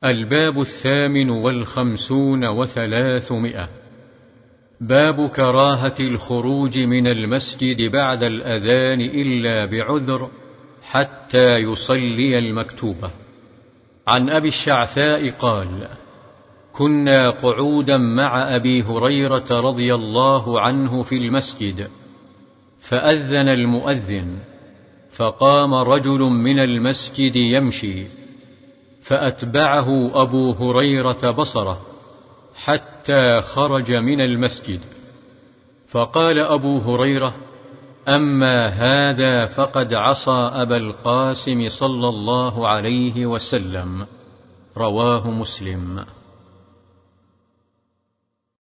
الباب 58 باب كراهة الخروج من المسجد بعد الأذان إلا بعذر حتى يصلي المكتوبة. عن أبي الشعثاء قال: كنا قعودا مع أبي هريرة رضي الله عنه في المسجد، فأذن المؤذن، فقام رجل من المسجد يمشي، فأتبعه أبو هريرة بصره حتى خرج من المسجد، فقال أبو هريرة: أما هذا فقد عصى أبا القاسم صلى الله عليه وسلم. رواه مسلم.